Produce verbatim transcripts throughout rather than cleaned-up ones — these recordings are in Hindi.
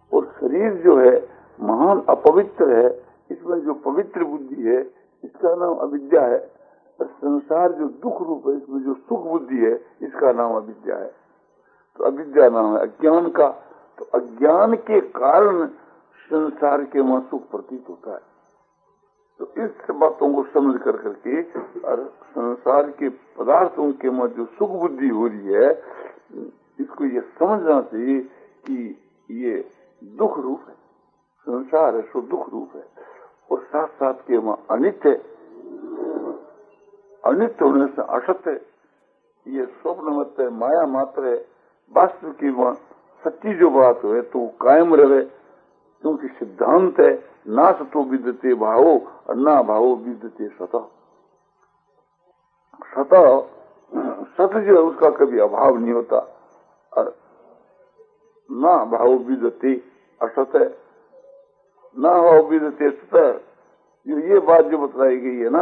और शरीर जो है महान अपवित्र है, इसमें जो पवित्र बुद्धि है इसका नाम अविद्या है। और संसार जो दुख रूप है, इसमें जो सुख बुद्धि है इसका नाम अविद्या है। तो अविद्या नाम है अज्ञान का। तो अज्ञान के कारण संसार के वहां सुख प्रतीत होता है। तो इस बातों को समझ कर करके और संसार के पदार्थों के वहां जो सुख बुद्धि हो रही है, इसको ये समझना चाहिए कि ये दुख रूप है, संसार है सो दुख रूप है। और साथ साथ के वहां अनित्य, अनित्य होने से असत्य, ये स्वप्नवत है, माया मात्र है। वास्तव की वहां सच्ची जो बात है तो कायम रहे, क्योंकि सिद्धांत है ना सतो विद्यते भावो और ना भावो विद्यते सता। सता सत्य जो है उसका कभी अभाव नहीं होता, और ना भाव विद्यते असत है, ना भाव विद्यते सत। ये बात जो बतलाई गई है ना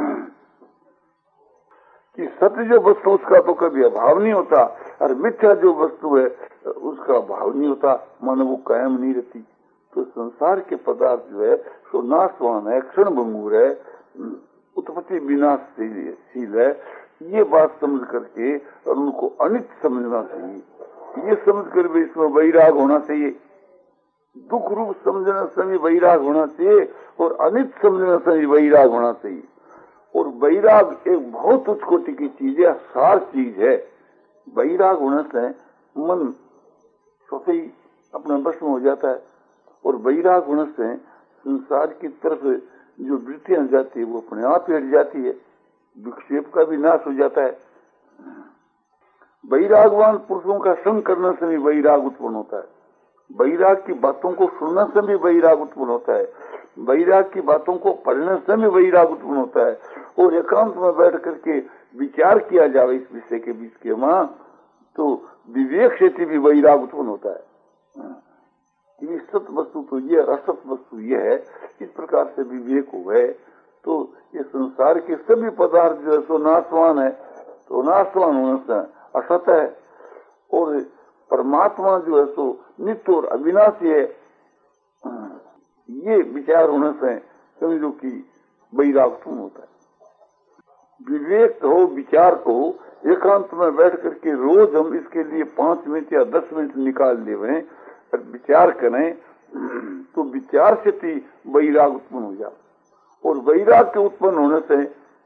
कि सत्य जो वस्तु उसका तो कभी अभाव नहीं होता, और मिथ्या जो वस्तु है उसका अभाव नहीं होता, मानो वो कायम नहीं रहती। तो संसार के पदार्थ जो है सो नाशवान है, क्षण भंगुर है, उत्पत्ति विनाशशील है। ये बात समझ करके और उनको अनित्य समझना चाहिए। ये समझ कर भी इसमें वैराग होना चाहिए। दुख रूप समझने से भी वैराग होना चाहिए और अनित्य समझने से भी वैराग होना चाहिए। और वैराग एक बहुत उच्च कोटि की चीज है, सार चीज है। वैराग होने से मन स्वतः ही अपना भस्म हो जाता है, और वैराग होने से संसार की तरफ जो वृत्तियां जाती है वो अपने आप ही हट जाती है, विक्षेप का भी नाश हो जाता है। वैरागवान पुरुषों का संग करने से भी वैराग उत्पन्न होता है, वैराग की बातों को सुनने से भी वैराग उत्पन्न होता है, वैराग की बातों को पढ़ने से भी वैराग उत्पन्न होता है। और एकांत में बैठ करके विचार किया जाए इस विषय के बीच के वहां, तो विवेक से भी वैराग उत्पन्न होता है। ये सत्य वस्तु तो ये, असत वस्तु ये है। इस प्रकार से विवेक हुए तो ये संसार के सभी पदार्थ जो है सो नाशवान है, तो नाशवान होने से असत है। और परमात्मा जो है सो नित्य और अविनाशी है। ये विचार होने से समझो कि वैराग उत्पन्न होता है। विवेक हो, विचार को एकांत में बैठ करके रोज हम इसके लिए पांच मिनट या दस मिनट निकाल देवे और विचार करें, तो विचार से ही वैराग उत्पन्न हो जाए। और वैराग के उत्पन्न होने से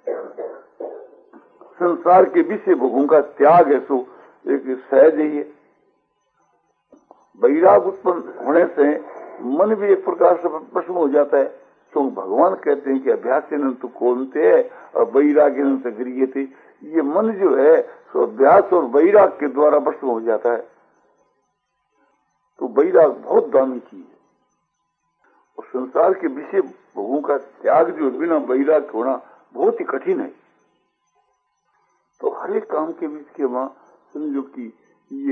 संसार के विषय भोगों का त्याग है, सो एक सहज ही है। वैराग उत्पन्न होने से मन भी एक प्रकार से प्रश्न हो जाता है। तो भगवान कहते हैं कि अभ्यास तो कौनते है और वैराग से गृह थे। ये मन जो है सो अभ्यास और वैराग के द्वारा भस्म हो जाता है। तो वैराग बहुत दामी चीज है। और संसार के विषय भोगों का त्याग जो बिना वैराग होना बहुत ही कठिन है। तो हर एक काम के बीच के वहां समझो कि ये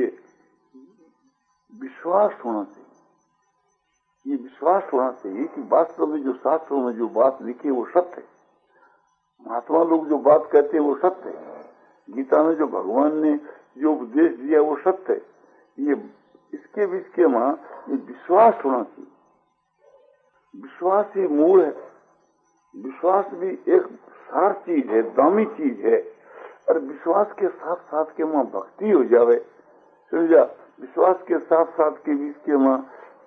विश्वास होना चाहिए। ये विश्वास होना चाहिए कि वास्तव में जो शास्त्रों में जो बात लिखी है वो सत्य है। महात्मा लोग जो बात कहते हैं वो सत्य है। गीता में जो भगवान ने जो उपदेश दिया वो सत्य है। ये इसके बीच के वहां ये विश्वास होना चाहिए। विश्वास ही मूल है। विश्वास भी एक सार चीज है, दामी चीज है। और विश्वास के साथ साथ के वहां भक्ति हो जावे, समझा। विश्वास के साथ साथ के बीच के वहां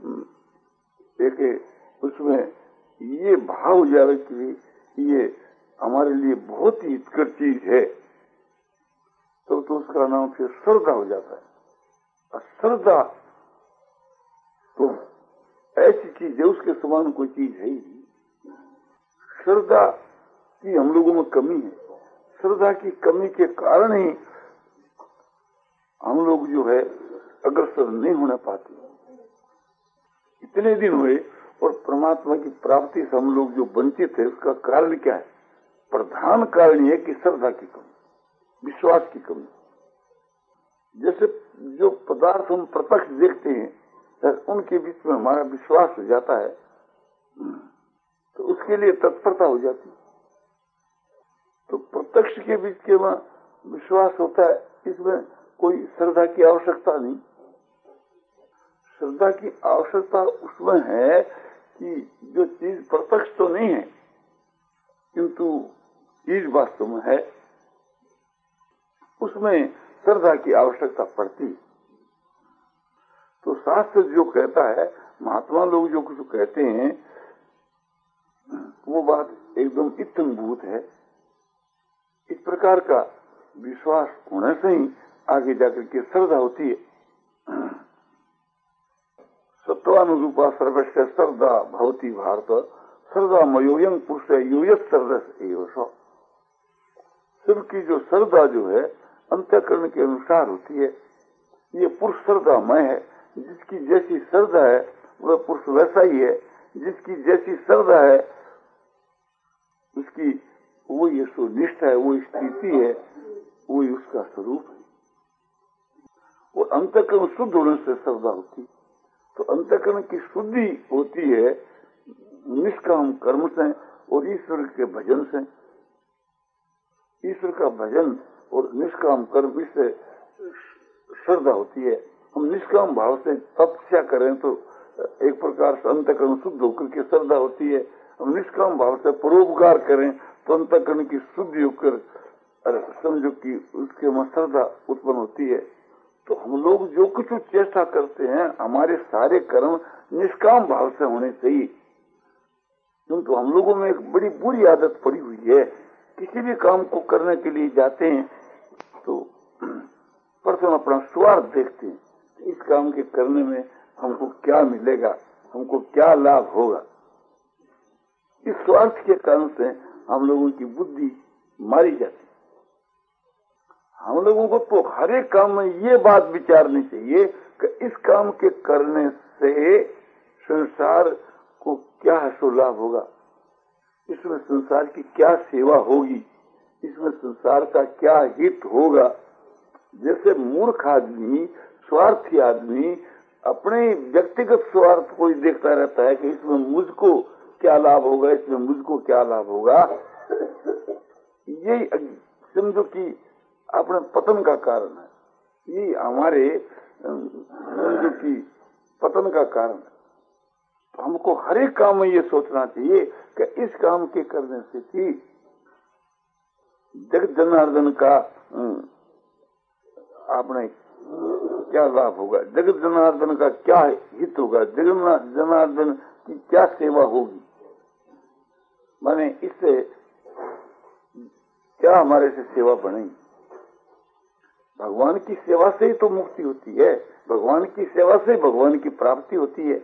एक उसमें ये भाव हो जावे कि ये हमारे लिए बहुत ही हितकर चीज है, तो, तो उसका नाम फिर श्रद्धा हो जाता है। और श्रद्धा तो ऐसी चीज है, उसके समान कोई चीज है ही नहीं। श्रद्धा की हम लोगों में कमी है। श्रद्धा की कमी के कारण ही हम लोग जो है अग्रसर नहीं होने पाते। इतने दिन हुए और परमात्मा की प्राप्ति से हम लोग जो वंचित है, उसका कारण क्या है? प्रधान कारण यह है कि श्रद्धा की कमी, विश्वास की कमी। जैसे जो पदार्थ हम प्रत्यक्ष देखते हैं उनके बीच में हमारा विश्वास हो जाता है, तो उसके लिए तत्परता हो जाती है। तो प्रत्यक्ष के बीच के वहां विश्वास होता है, इसमें कोई श्रद्धा की आवश्यकता नहीं। श्रद्धा की आवश्यकता उसमें है कि जो चीज प्रत्यक्ष तो नहीं है किंतु चीज वास्तव में है, उसमें श्रद्धा की आवश्यकता पड़ती। तो शास्त्र जो कहता है, महात्मा लोग जो कुछ कहते हैं, वो बात एकदम इत्थंभूत है। इस प्रकार का विश्वास होने से ही आगे जाकर के श्रद्धा होती है। सत्वानुरूपा सर्वस्व श्रद्धा भवती भारत, श्रद्धा मयोयं पुरुष यूयत सर्वस एवं। शिव की जो श्रद्धा जो है अंतःकरण के अनुसार होती है। ये पुरुष श्रद्धामय है। जिसकी जैसी श्रद्धा है वह पुरुष वैसा ही है। जिसकी जैसी श्रद्धा है उसकी वो ये सुनिष्ठा है, वो स्थिति है, वो उसका स्वरूप है। वो अंतःकरण शुद्ध होने से श्रद्धा होती। तो अंतःकरण की शुद्धि होती है निष्काम कर्म से और ईश्वर के भजन से। ईश्वर का भजन और निष्काम कर्म, इससे श्रद्धा होती है। हम निष्काम भाव से तपस्या करें तो एक प्रकार से अंतःकरण शुद्ध होकर के श्रद्धा होती है। हम निष्काम भाव से परोपकार करें तो अंतःकरण की शुद्धि होकर समझो कि उसके में श्रद्धा उत्पन्न होती है। तो हम लोग जो कुछ चेष्टा करते हैं, हमारे सारे कर्म निष्काम भाव से होने चाहिए। किंतु हम लोगों में एक बड़ी बुरी आदत पड़ी हुई है, किसी भी काम को करने के लिए जाते हैं तो प्रथम अपना स्वार्थ देखते हैं, इस काम के करने में हमको क्या मिलेगा, हमको क्या लाभ होगा। इस स्वार्थ के कारण से हम लोगों की बुद्धि मारी जाती। हम लोगों को तो हर एक काम में ये बात विचारनी चाहिए कि इस काम के करने से संसार को क्या हासिल लाभ होगा, इसमें संसार की क्या सेवा होगी, इसमें संसार का क्या हित होगा। जैसे मूर्ख आदमी, स्वार्थी आदमी अपने व्यक्तिगत स्वार्थ को ही देखता रहता है कि इसमें मुझको क्या लाभ होगा, इसमें मुझको क्या लाभ होगा। यही समझो कि अपने पतन का कारण है। ये हमारे समझो कि पतन का कारण है। तो हमको हर एक काम में ये सोचना चाहिए कि इस काम के करने से ही जगत जनार्दन का आपने क्या लाभ होगा, जगत जनार्दन का क्या हित होगा, जगत जनार्दन की क्या सेवा होगी। माने इससे क्या हमारे से सेवा बनेगी। भगवान की सेवा से ही तो मुक्ति होती है, भगवान की सेवा से भगवान की प्राप्ति होती है।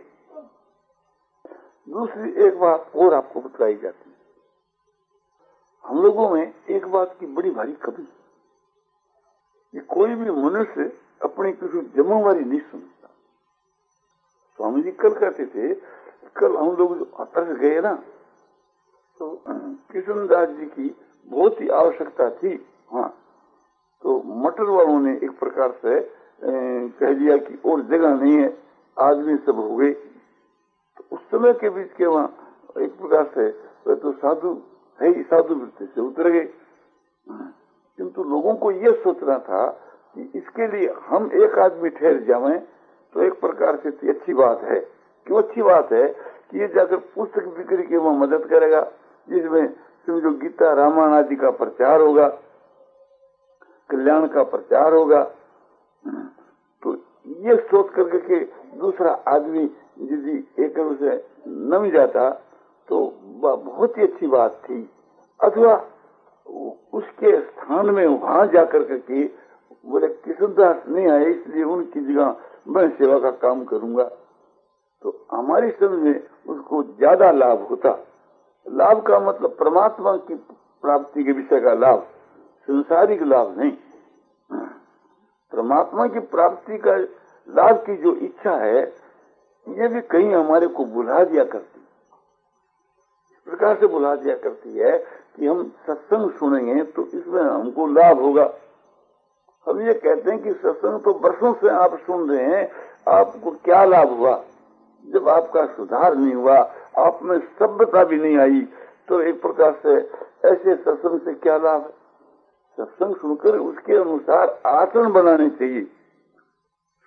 दूसरी एक बात और आपको बतलाई जाती है, हम लोगों में एक बात की बड़ी भारी कमी, कि कोई भी मनुष्य अपनी किसी जिम्मेवारी नहीं समझता। स्वामी जी कल कहते थे, कल हम लोग जो अतर्क गए ना, तो कृष्णदास जी की बहुत ही आवश्यकता थी। हाँ, तो मटर वालों ने एक प्रकार से कह दिया कि और जगह नहीं है, आदमी सब हो गए। तो उस समय के बीच के वहाँ एक प्रकार से वे तो साधु है ही, साधु वृत्ति से उतर गए। किंतु लोगों को ये सोचना था कि इसके लिए हम एक आदमी ठहर जाएं तो एक प्रकार से अच्छी बात है। क्यों अच्छी बात है कि ये जाकर पुस्तक बिक्री के वो मदद करेगा, जिसमें समझो गीता रामायण आदि का प्रचार होगा, कल्याण का प्रचार होगा। तो ये सोच करके कि दूसरा आदमी यदि एक से नम जाता तो बहुत ही अच्छी बात थी। अथवा उसके स्थान में वहां जाकर के बोले कृष्णदास नहीं आए इसलिए उनकी जगह मैं सेवा का काम करूंगा, तो हमारी समझ में उसको ज्यादा लाभ होता। लाभ का मतलब परमात्मा की प्राप्ति के विषय का लाभ, संसारिक लाभ नहीं। परमात्मा की प्राप्ति का लाभ की जो इच्छा है ये भी कहीं हमारे को बुला दिया करती, इस प्रकार से बुला दिया करती है कि हम सत्संग सुनेंगे तो इसमें हमको लाभ होगा। हम ये कहते हैं कि सत्संग तो वर्षों से आप सुन रहे हैं, आपको क्या लाभ हुआ। जब आपका सुधार नहीं हुआ, आप में सभ्यता भी नहीं आई, तो एक प्रकार से ऐसे सत्संग से क्या लाभ है। सत्संग सुनकर उसके अनुसार आचरण बनाने चाहिए,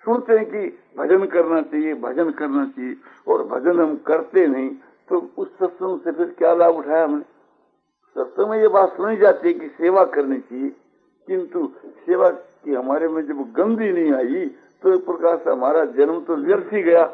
सुनते हैं कि भजन करना चाहिए, भजन करना चाहिए, और भजन हम करते नहीं, तो उस सत्संग से फिर क्या लाभ उठाया हमने? सत्संग में ये बात सुनी जाती है कि सेवा करनी चाहिए, किंतु सेवा की हमारे में जब गंदी नहीं आई तो एक प्रकार से हमारा जन्म तो व्यर्थ ही गया।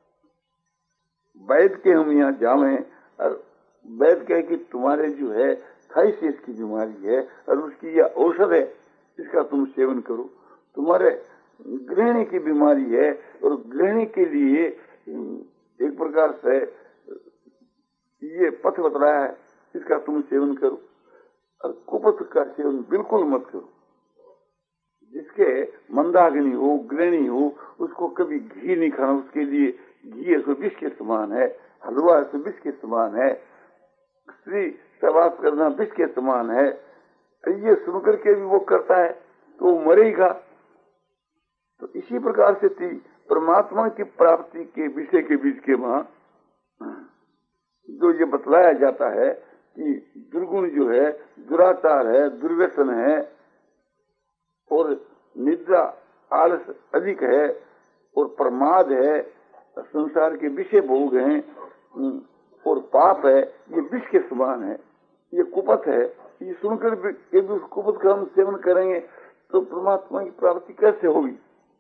वैद्य के हम यहाँ जावे और वैद्य कहे कि तुम्हारे जो है थाइसिस की बीमारी है और उसकी यह औषध है, इसका तुम सेवन करो। तुम्हारे गृहिणी की बीमारी है और गृहिणी के लिए एक प्रकार से ये पथ बतलाया है, इसका तुम सेवन करो। और कुपथ का सेवन बिल्कुल मत करो। जिसके मंदाग्नि हो, गृहिणी हो, उसको कभी घी नहीं खाना। उसके लिए घी ऐसे विष के समान है, हलवा ऐसे विष के समान है, स्त्री सहवास करना विष के समान है। ये सुनकर के भी वो करता है तो वो मरेगा। तो इसी प्रकार से थी परमात्मा की प्राप्ति के विषय के बीच के वहां जो ये बतलाया जाता है कि दुर्गुण जो है, दुराचार है, दुर्व्यसन है और निद्रा आलस अधिक है और प्रमाद है, संसार के विषय भोग हैं और पाप है, ये विष के समान है, ये कुपथ है। ये सुनकर यदि उस कुपथ का हम सेवन करेंगे तो परमात्मा की प्राप्ति कैसे होगी?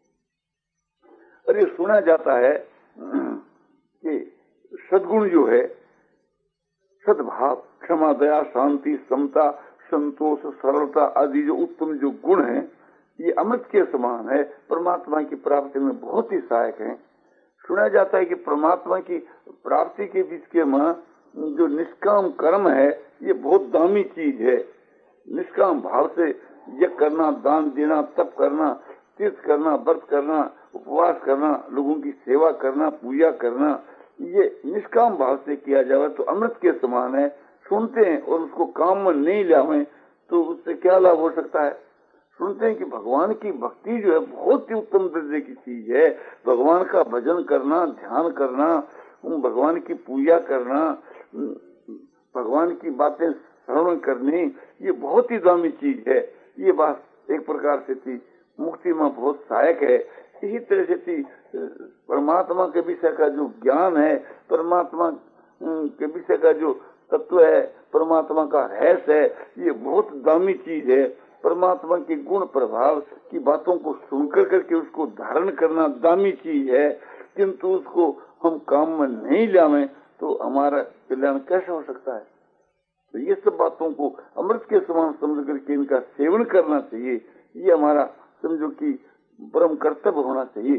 और ये सुना जाता है कि सद्गुण जो है, सद्भाव, क्षमा, दया, शांति, समता, संतोष, सरलता आदि जो उत्तम जो गुण हैं, ये अमृत के समान है, परमात्मा की प्राप्ति में बहुत ही सहायक हैं। सुना जाता है कि परमात्मा की प्राप्ति के बीच के में जो निष्काम कर्म है, ये बहुत दामी चीज है। निष्काम भाव से यज्ञ करना, दान देना, तप करना, तीर्थ करना, व्रत करना, उपवास करना, लोगों की सेवा करना, पूजा करना, ये निष्काम भाव से किया जाए तो अमृत के समान है। सुनते हैं और उसको काम में नहीं लावे तो उससे क्या लाभ हो सकता है? सुनते हैं कि भगवान की भक्ति जो है बहुत ही उत्तम दर्जे की चीज है। भगवान का भजन करना, ध्यान करना, भगवान की पूजा करना, भगवान की बातें श्रवण करनी, ये बहुत ही दामी चीज है। ये बात एक प्रकार से थी मुक्ति में बहुत सहायक है। इसी तरह से थी परमात्मा के विषय का जो ज्ञान है, परमात्मा के विषय का जो तत्व है, परमात्मा का रहस्य है, ये बहुत दामी चीज है। परमात्मा के गुण प्रभाव की बातों को सुनकर करके उसको धारण करना दामी चीज है, किंतु उसको हम काम में नहीं लावे तो हमारा कल्याण कैसे हो सकता है? तो ये सब बातों को अमृत के समान समझ करके इनका सेवन करना चाहिए। ये हमारा समझो कि परम कर्तव्य होना चाहिए।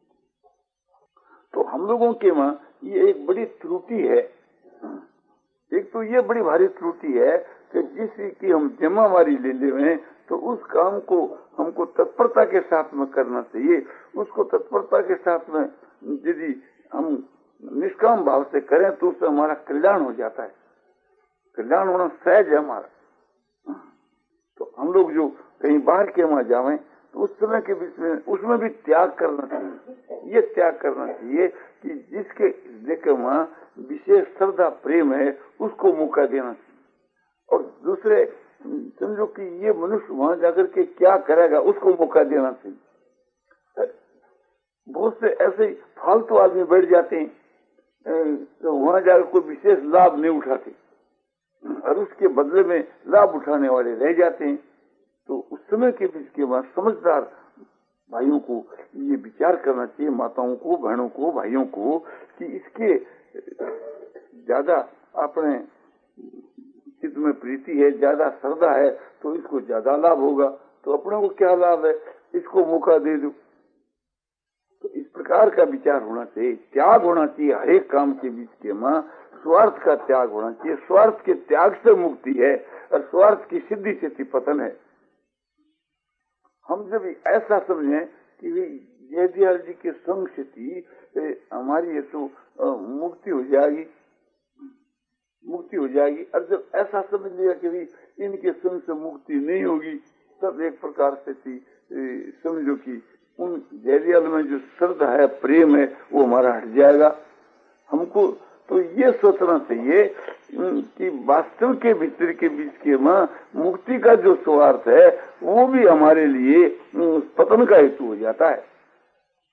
तो हम लोगों के वहाँ ये एक बड़ी त्रुटि है। एक तो ये बड़ी भारी त्रुटि है कि जिस की हम जिम्मेवारी ले ले तो उस काम को हमको तत्परता के साथ में करना चाहिए। उसको तत्परता के साथ में यदि हम निष्काम भाव से करें तो उससे हमारा कल्याण हो जाता है। कल्याण होना सहज है हमारा। तो हम लोग जो कहीं बाहर के वहां जावे तो उस समय के बीच में उसमें भी त्याग करना चाहिए। ये त्याग करना चाहिए कि जिसके लेकर वहां विशेष श्रद्धा प्रेम है उसको मौका देना चाहिए। और दूसरे समझो कि ये मनुष्य वहां जाकर के क्या करेगा उसको मौका देना चाहिए। बहुत से ऐसे फालतू आदमी बैठ जाते हैं तो वहां जाकर कोई विशेष लाभ नहीं उठाते और उसके बदले में लाभ उठाने वाले रह जाते हैं। तो उस समय के बीच के बाद समझदार भाइयों को ये विचार करना चाहिए, माताओं को, बहनों को, भाइयों को, कि इसके ज्यादा अपने चित्त में प्रीति है, ज्यादा श्रद्धा है तो इसको ज्यादा लाभ होगा। तो अपने को क्या लाभ है, इसको मौका दे दो। तो इस प्रकार का विचार होना चाहिए। त्याग होना चाहिए हर एक काम के बीच के मां। स्वार्थ का त्याग होना चाहिए। स्वार्थ के त्याग से मुक्ति है और स्वार्थ की सिद्धि से पतन है। हम जब ऐसा समझें कि जयदयाल जी के संग से थी हमारी ये तो मुक्ति हो जाएगी, मुक्ति हो जाएगी। और जब ऐसा समझ लिया कि इनके संग से मुक्ति नहीं होगी, तब एक प्रकार से थी समझो कि उन जयदयाल में जो श्रद्धा है, प्रेम है, वो हमारा हट जाएगा। हमको तो ये सोचना चाहिए कि वास्तव के भीतर के बीच के मां मुक्ति का जो स्वार्थ है वो भी हमारे लिए पतन का हेतु हो जाता है।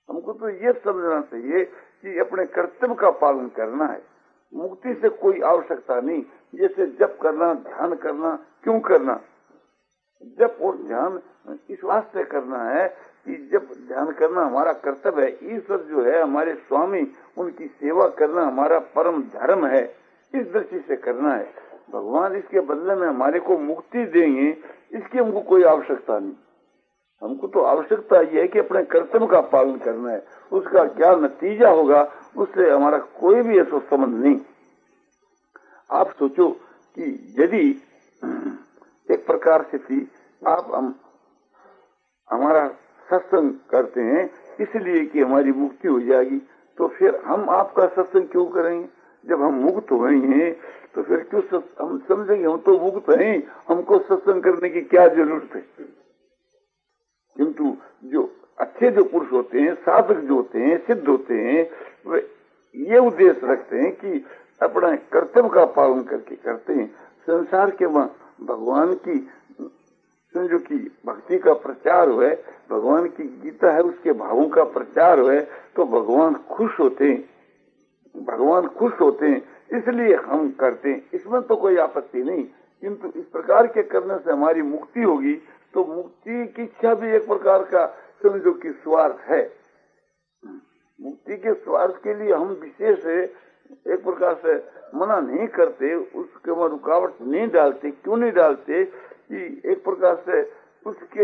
हमको तो ये समझना चाहिए कि अपने कर्तव्य का पालन करना है, मुक्ति से कोई आवश्यकता नहीं। जैसे जप करना, ध्यान करना, क्यों करना? जप और ध्यान इस वास्ते करना है कि जब ध्यान करना हमारा कर्तव्य है, ईश्वर जो है हमारे स्वामी, उनकी सेवा करना हमारा परम धर्म है, इस दृष्टि से करना है। भगवान इसके बदले में हमारे को मुक्ति देंगे, इसकी हमको कोई आवश्यकता नहीं। हमको तो आवश्यकता यह है कि अपने कर्तव्य का पालन करना है, उसका क्या नतीजा होगा उससे हमारा कोई भी ऐसा संबंध नहीं। आप सोचो कि यदि एक प्रकार से थी आप हम हमारा सत्संग करते हैं इसलिए कि हमारी मुक्ति हो जाएगी, तो फिर हम आपका सत्संग क्यों करेंगे? जब हम मुक्त हो गए हैं तो फिर क्यों हम समझेंगे हम तो मुक्त हैं, हमको सत्संग करने की क्या जरूरत है? किंतु जो अच्छे जो पुरुष होते हैं, साधक जो होते हैं, सिद्ध होते हैं, वे ये उद्देश्य रखते हैं कि अपना कर्तव्य का पालन करके करते हैं। संसार के भगवान की जो की भक्ति का प्रचार हुए, भगवान की गीता है उसके भावों का प्रचार हुए, तो भगवान खुश होते हैं, भगवान खुश होते हैं, इसलिए हम करते हैं। इसमें तो कोई आपत्ति नहीं, किंतु इस प्रकार के करने से हमारी मुक्ति होगी, तो मुक्ति की इच्छा भी एक प्रकार का समझो कि स्वार्थ है। मुक्ति के स्वार्थ के लिए हम विशेष एक प्रकार से मना नहीं करते, उसके में रुकावट नहीं डालते। क्यों नहीं डालते? कि एक प्रकार से उसके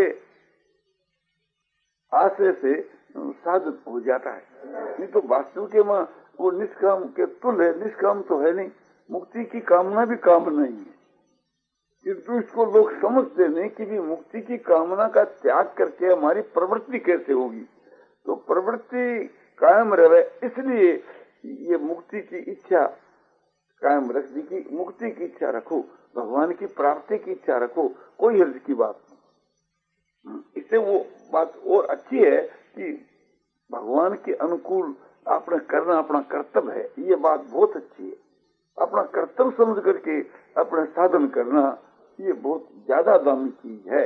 आशय से साधन हो जाता है। नहीं तो वास्तव के में वो निष्काम के तुल है, निष्काम तो है नहीं। मुक्ति की कामना भी काम नहीं है, किंतु इसको लोग समझते नहीं कि भी मुक्ति की कामना का त्याग करके हमारी प्रवृत्ति कैसे होगी। तो प्रवृत्ति कायम रहे, इसलिए ये मुक्ति की इच्छा कायम रख दी कि मुक्ति की इच्छा रखो, भगवान की प्राप्ति की इच्छा रखो, कोई हर्ज की बात नहीं। इससे वो बात और अच्छी है कि भगवान के अनुकूल आपने करना अपना कर्तव्य है, ये बात बहुत अच्छी है। अपना कर्तव्य समझ करके अपने साधन करना ये बहुत ज्यादा दामी चीज है।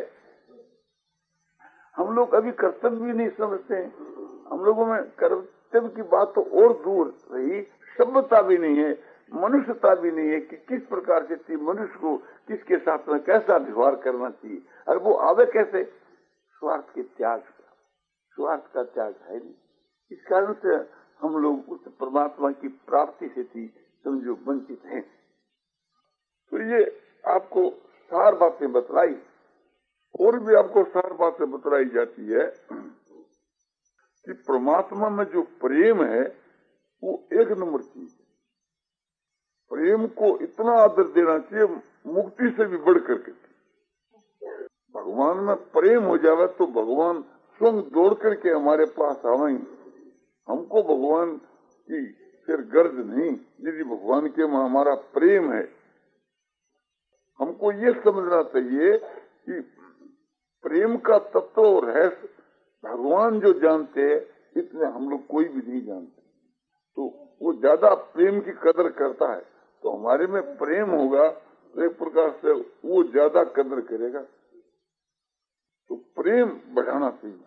हम लोग अभी कर्तव्य भी नहीं समझते हैं, हम लोगों में कर्तव्य की बात तो और दूर रही, सभ्यता भी नहीं है, मनुष्यता भी नहीं है कि किस प्रकार से मनुष्य को किसके साथ में कैसा व्यवहार करना चाहिए। और वो आवे कैसे? स्वार्थ के त्याग, स्वार्थ का त्याग है नहीं। इस कारण से हम लोग उस परमात्मा की प्राप्ति से थी समझो वंचित हैं। तो ये आपको सार बातें बतलाई, और भी आपको सार बातें बतलाई जाती है कि परमात्मा में जो प्रेम है वो एक नंबर चीज है। प्रेम को इतना आदर देना चाहिए, मुक्ति से भी बढ़ करके। भगवान में प्रेम हो जावे तो भगवान स्वयं दौड़ करके हमारे पास आवेंगे। हमको भगवान की फिर गर्ज नहीं, यदि भगवान के में हमारा प्रेम है। हमको ये समझना चाहिए कि प्रेम का तत्व और रहस्य भगवान जो जानते हैं, इतने हम लोग कोई भी नहीं जानते। तो वो ज्यादा प्रेम की कदर करता है, तो हमारे में प्रेम होगा तो एक प्रकार से वो ज्यादा कदर करेगा। तो प्रेम बढ़ाना चाहिए।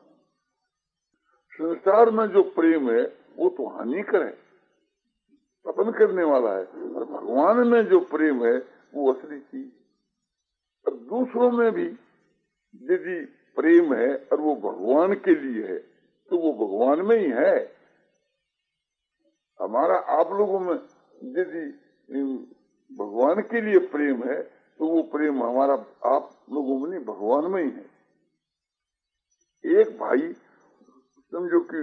संसार में जो प्रेम है वो तो हानिकर है, पतन करने वाला है, और भगवान में जो प्रेम है वो असली चीज। और दूसरों में भी यदि प्रेम है और वो भगवान के लिए है तो वो भगवान में ही है। हमारा आप लोगों में यदि भगवान के लिए प्रेम है तो वो प्रेम हमारा आप लोगों में नहीं, भगवान में ही है। एक भाई समझो कि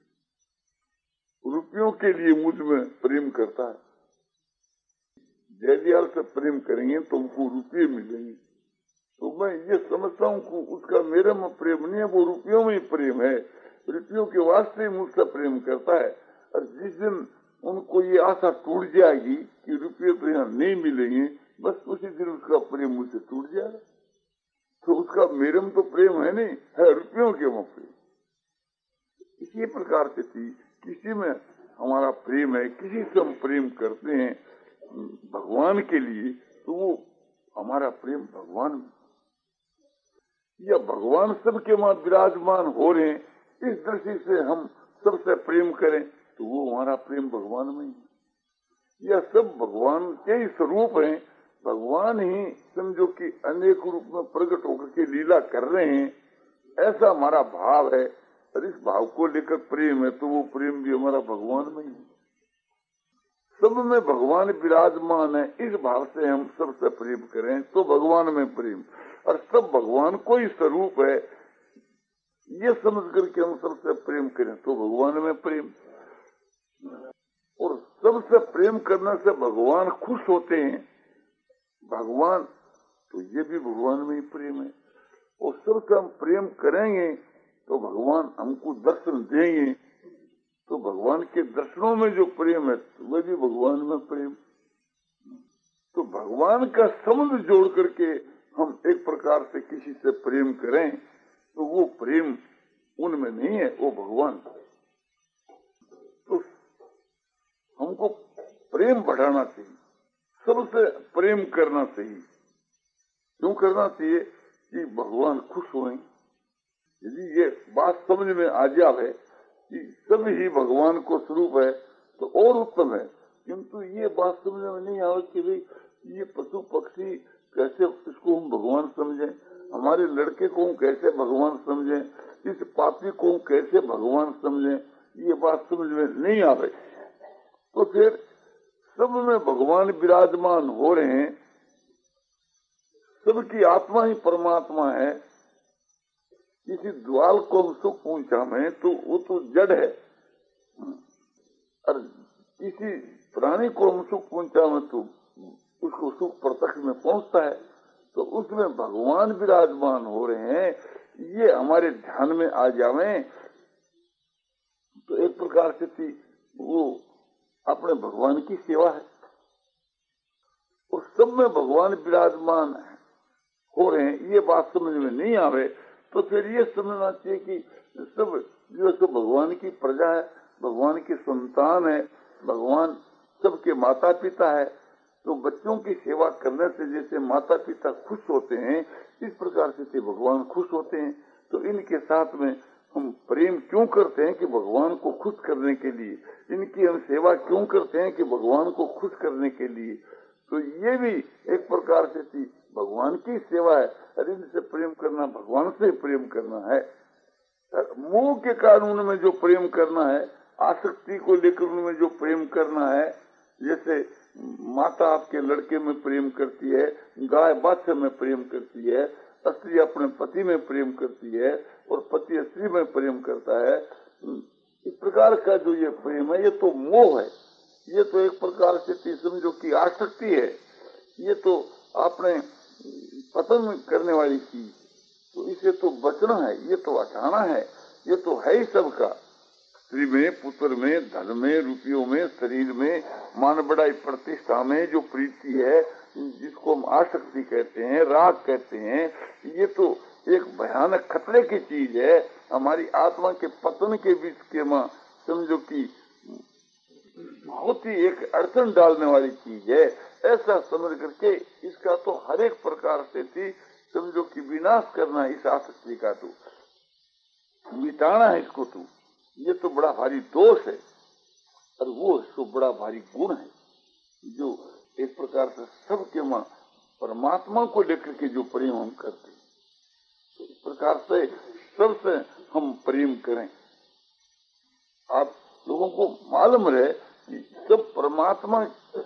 रुपयों के लिए मुझ में प्रेम करता है, जयदयाल से प्रेम करेंगे तो हमको रुपये मिलेंगे। तो मैं ये समझता हूँ कि उसका मेरे में प्रेम नहीं है, वो रुपयों में ही प्रेम है, रुपयों के वास्ते मुझसे प्रेम करता है। और जिस दिन उनको ये आशा टूट जाएगी कि रुपये तो यहाँ नहीं मिलेंगे, बस उसी दिन उसका प्रेम मुझसे टूट जाएगा। तो उसका मेरे में तो प्रेम है नहीं, है रुपयों के में प्रेम। इसी प्रकार से थी, किसी में हमारा प्रेम है, किसी से हम प्रेम करते हैं भगवान के लिए, तो वो हमारा प्रेम भगवान में, या भगवान सबके वहां विराजमान हो रहे हैं, इस दृष्टि से हम सबसे प्रेम करें तो वो हमारा प्रेम भगवान में ही। यह सब भगवान के ही स्वरूप हैं। भगवान ही समझो कि अनेक रूप में प्रकट होकर के लीला कर रहे हैं, ऐसा हमारा भाव है। और इस भाव को लेकर प्रेम है तो वो प्रेम भी हमारा भगवान में ही है। सब में भगवान विराजमान है, इस भाव से हम सबसे प्रेम करें तो भगवान में प्रेम। और सब भगवान को ही स्वरूप है, ये समझ करके हम सबसे प्रेम करें तो भगवान में प्रेम। और सबसे प्रेम करने से भगवान खुश होते हैं। भगवान तो ये भी भगवान में ही प्रेम है। और सबसे हम प्रेम करेंगे तो भगवान हमको दर्शन देंगे, तो भगवान के दर्शनों में जो प्रेम है वह भी भगवान में प्रेम। तो भगवान का संबंध जोड़ करके हम एक प्रकार से किसी से प्रेम करें तो वो प्रेम उनमें नहीं है, वो भगवान। तो हमको प्रेम बढ़ाना चाहिए, सबसे प्रेम करना चाहिए। क्यों करना चाहिए? कि भगवान खुश हों। यदि ये बात समझ में आ जाए कि सब ही भगवान को स्वरूप है तो और उत्तम है। किंतु ये बात समझ में नहीं आवे कि भाई ये पशु पक्षी कैसे इसको हम भगवान समझें, हमारे लड़के को हम कैसे भगवान समझें, इस पापी को हम कैसे भगवान समझें, ये बात समझ में नहीं आवे। तो फिर सब में भगवान विराजमान हो रहे हैं, सबकी आत्मा ही परमात्मा है। किसी द्वाल को हम सुख पहुंचा में तो वो तो जड़ है, और किसी प्राणी को हम सुख पहुंचा में तो उसको सुख प्रत्यक्ष में पहुंचता है। तो उसमें भगवान विराजमान हो रहे हैं, ये हमारे ध्यान में आ जावे तो एक प्रकार से थी वो अपने भगवान की सेवा है। और सब में भगवान विराजमान हो रहे हैं, ये बात समझ में नहीं आवे तो फिर ये समझना चाहिए कि सब जो तो भगवान की प्रजा है, भगवान की संतान है, भगवान सबके माता पिता है। तो बच्चों की सेवा करने से जैसे माता पिता खुश होते हैं, इस प्रकार से भगवान खुश होते हैं। तो इनके साथ में हम प्रेम क्यों करते हैं? कि भगवान को खुश करने के लिए। इनकी हम सेवा क्यों करते हैं? कि भगवान को खुश करने के लिए। तो ये भी एक प्रकार से थी भगवान की सेवा है। अरे इनसे प्रेम करना भगवान से प्रेम करना है। मोह के कारण उनमें जो प्रेम करना है, आसक्ति को लेकर उनमें जो प्रेम करना है, जैसे माता आपके लड़के में प्रेम करती है, गाय बाछा में प्रेम करती है, स्त्री अपने पति में प्रेम करती है और पति स्त्री में प्रेम करता है। इस प्रकार का जो ये प्रेम है ये तो मोह है, ये तो एक प्रकार से समझो कि आसक्ति है, ये तो आपने पतन करने वाली चीज। तो इसे तो बचना है, ये तो हटाना है, ये तो है ही सबका। स्त्री में, पुत्र में, धन में, रुपयों में, शरीर में, मान बढ़ाई प्रतिष्ठा में जो प्रीति है, जिसको हम आसक्ति कहते हैं, राग कहते हैं, ये तो एक भयानक खतरे की चीज है। हमारी आत्मा के पतन के बीच के मां समझो कि बहुत ही एक अड़चन डालने वाली चीज है। ऐसा समझ करके इसका तो हर एक प्रकार से थी समझो कि विनाश करना है, इस आसक्ति का तो मिटाना है इसको। तो ये तो बड़ा भारी दोष है, और वो इसको बड़ा भारी गुण है जो एक प्रकार से सबके मां परमात्मा को लेकर के जो प्रेम हम करते हैं, तो इस प्रकार से सबसे हम प्रेम करें। आप लोगों को मालूम रहे कि सब परमात्मा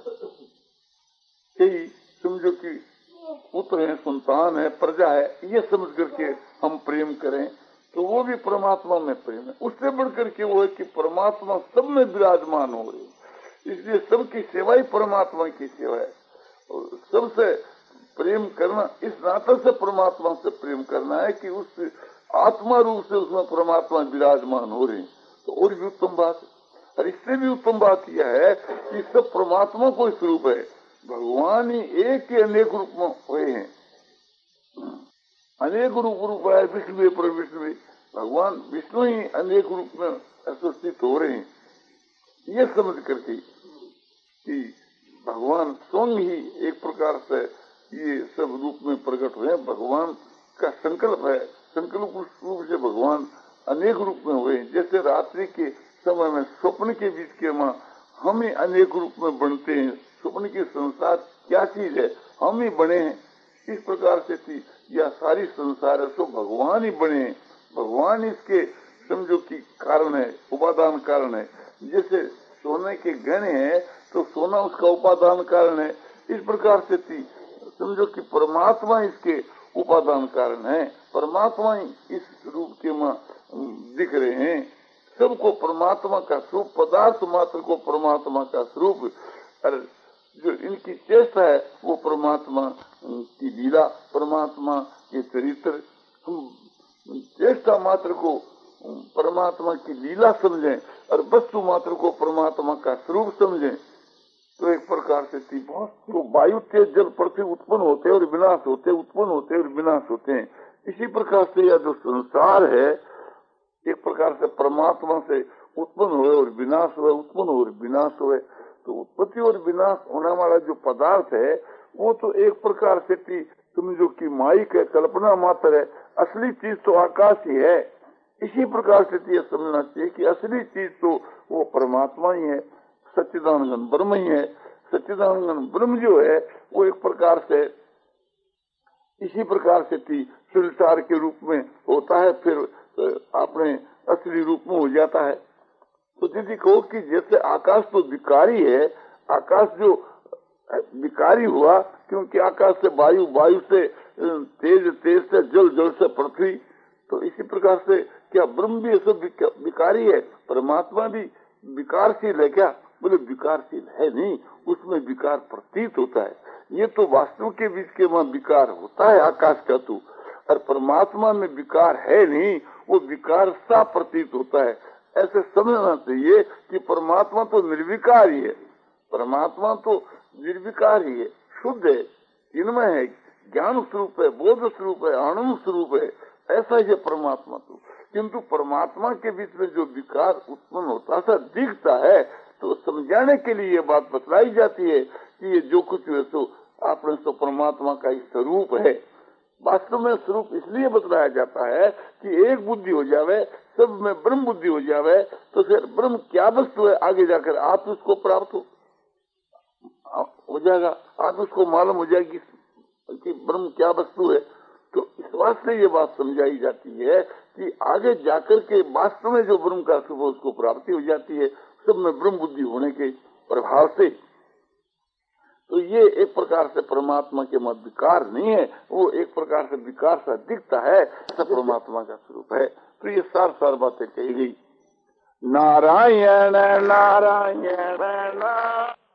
के ही समझो कि पुत्र है, संतान है, प्रजा है, ये समझ करके हम प्रेम करें तो वो भी परमात्मा में प्रेम है। उससे बढ़कर के वो है कि परमात्मा सब में विराजमान हो रही, इसलिए सबकी सेवा ही परमात्मा की सेवा है। और सबसे प्रेम करना इस नाते से परमात्मा से प्रेम करना है कि उस आत्मा रूप से उसमें परमात्मा विराजमान हो रही, तो और भी उत्तम बात है। और इससे भी उत्तम बात यह है कि सब परमात्मा को स्वरूप है। भगवान ही एक के अनेक रूप में हुए हैं, अनेक रूप रूप है विष्णु पर विष्णु, भगवान विष्णु ही अनेक रूप में अस्तित्व हो रहे हैं। ये समझ करके कि भगवान स्वयं ही एक प्रकार से ये सब रूप में प्रकट हुए। भगवान का संकल्प है, संकल्प रूप से भगवान अनेक रूप में हुए। जैसे रात्रि के समय में स्वप्न के बीच के माँ हम ही अनेक रूप में बनते हैं। स्वप्न की संसार क्या चीज है, हम ही बने हैं। इस प्रकार से थी यह सारी संसार है, तो भगवान ही बने हैं। भगवान इसके समझो कि कारण है, उपादान कारण है। जैसे सोने के गहने हैं तो सोना उसका उपादान कारण है। इस प्रकार से थी समझो कि परमात्मा इसके उपादान कारण है। परमात्मा ही इस रूप के मां दिख रहे हैं। सबको परमात्मा का स्वरूप, पदार्थ मात्र को परमात्मा का स्वरूप, और जो इनकी चेष्टा है वो परमात्मा की लीला, परमात्मा के चरित्र। हम चेष्टा मात्र को परमात्मा की लीला समझें और वस्तु मात्र को परमात्मा का स्वरूप समझें तो एक प्रकार से थी बहुत। तो वायु तेज जल पृथ्वी उत्पन्न होते और विनाश होते, उत्पन्न होते और विनाश होते हैं। इसी प्रकार से यह जो संसार है एक प्रकार से परमात्मा से उत्पन्न हुए और विनाश हुए, उत्पन्न हो और विनाश हुए। तो उत्पत्ति और विनाश होने वाला जो पदार्थ है वो तो एक प्रकार से थी समझो कि माइक है, कल्पना मात्र है। असली चीज तो आकाश ही है। इसी प्रकार से यह समझना चाहिए कि असली चीज तो वो परमात्मा ही है, सच्चिदानंद ब्रह्म ही है। सच्चिदानंद ब्रह्म जो है वो एक प्रकार से इसी प्रकार से थी संसार के रूप में होता है, फिर अपने असली रूप में हो जाता है। तो दीदी कहो कि जैसे आकाश तो विकारी है, आकाश जो विकारी हुआ क्योंकि आकाश से वायु, वायु से तेज, तेज से जल, जल से पृथ्वी, तो इसी प्रकार से क्या ब्रह्म भी सब विकारी है? परमात्मा भी विकारशील है क्या? बोले विकारशील है नहीं, उसमें विकार प्रतीत होता है। ये तो वास्तव के बीच के वहाँ विकार होता है आकाश का तो, और परमात्मा में विकार है नहीं, वो विकार सा प्रतीत होता है। ऐसे समझना चाहिए कि परमात्मा तो निर्विकार ही है, परमात्मा तो निर्विकार ही है, शुद्ध है, चिन्मय है, ज्ञान स्वरूप है, बोध स्वरूप है, आनंद स्वरूप है। ऐसा ही है परमात्मा तो। किंतु परमात्मा के बीच में जो विकार उत्पन्न होता सा दिखता है तो समझाने के लिए ये बात बतलाई जाती है कि ये जो कुछ है तो आपने तो परमात्मा का ही स्वरूप है। वास्तव में स्वरूप इसलिए बतलाया जाता है कि एक बुद्धि हो जावे, सब में ब्रह्म बुद्धि हो जावे, तो फिर ब्रह्म क्या वस्तु है आगे जाकर आप उसको प्राप्त हो हो जाएगा, आप उसको मालूम हो जाएगी कि ब्रह्म क्या वस्तु है। तो इस वास्ते ये बात समझाई जाती है कि आगे जाकर के वास्तव में जो ब्रह्म का स्वरूप उसको प्राप्ति हो जाती है, सब में ब्रह्म बुद्धि होने के प्रभाव से। तो ये एक प्रकार से परमात्मा के मत विकार नहीं है, वो एक प्रकार से विकार सा दिखता है, सब परमात्मा का स्वरूप है। तो ये सार सार बातें कही गई। नारायण नारायण नारायण।